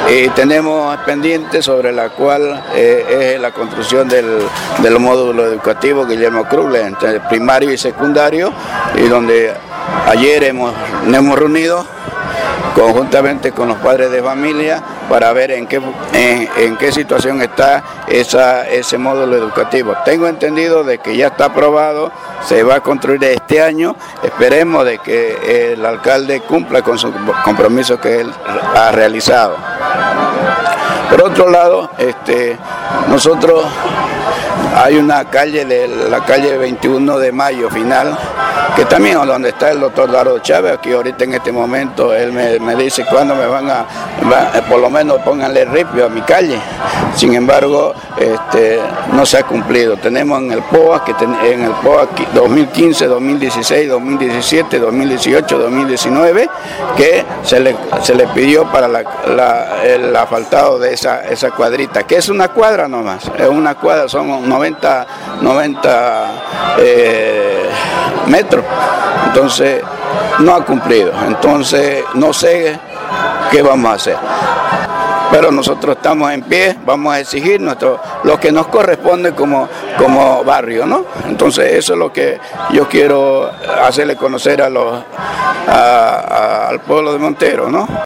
y tenemos pendiente sobre la cual es la construcción del módulo educativo Guillermo Krugler, entre primario y secundario, y donde ayer nos hemos reunido conjuntamente con los padres de familia para ver en qué situación está ese módulo educativo. Tengo entendido de que ya está aprobado, se va a construir este año, esperemos de que el alcalde cumpla con su compromiso que él ha realizado. Por otro lado, nosotros hay una calle, la calle 21 de Mayo final, que también es donde está el doctor Dardo Chávez. Aquí ahorita en este momento él me dice cuándo me por lo menos pónganle ripio a mi calle. Sin embargo, no se ha cumplido. Tenemos en el POA 2015, 2016, 2017, 2018, 2019, que se le pidió para el asfaltado de esa cuadrita, que es una cuadra nomás, es una cuadra, son 90 metros. Entonces no ha cumplido, entonces no sé qué vamos a hacer, pero nosotros estamos en pie, vamos a exigir lo que nos corresponde como barrio, ¿no? Entonces eso es lo que yo quiero hacerle conocer al pueblo de Montero, ¿no?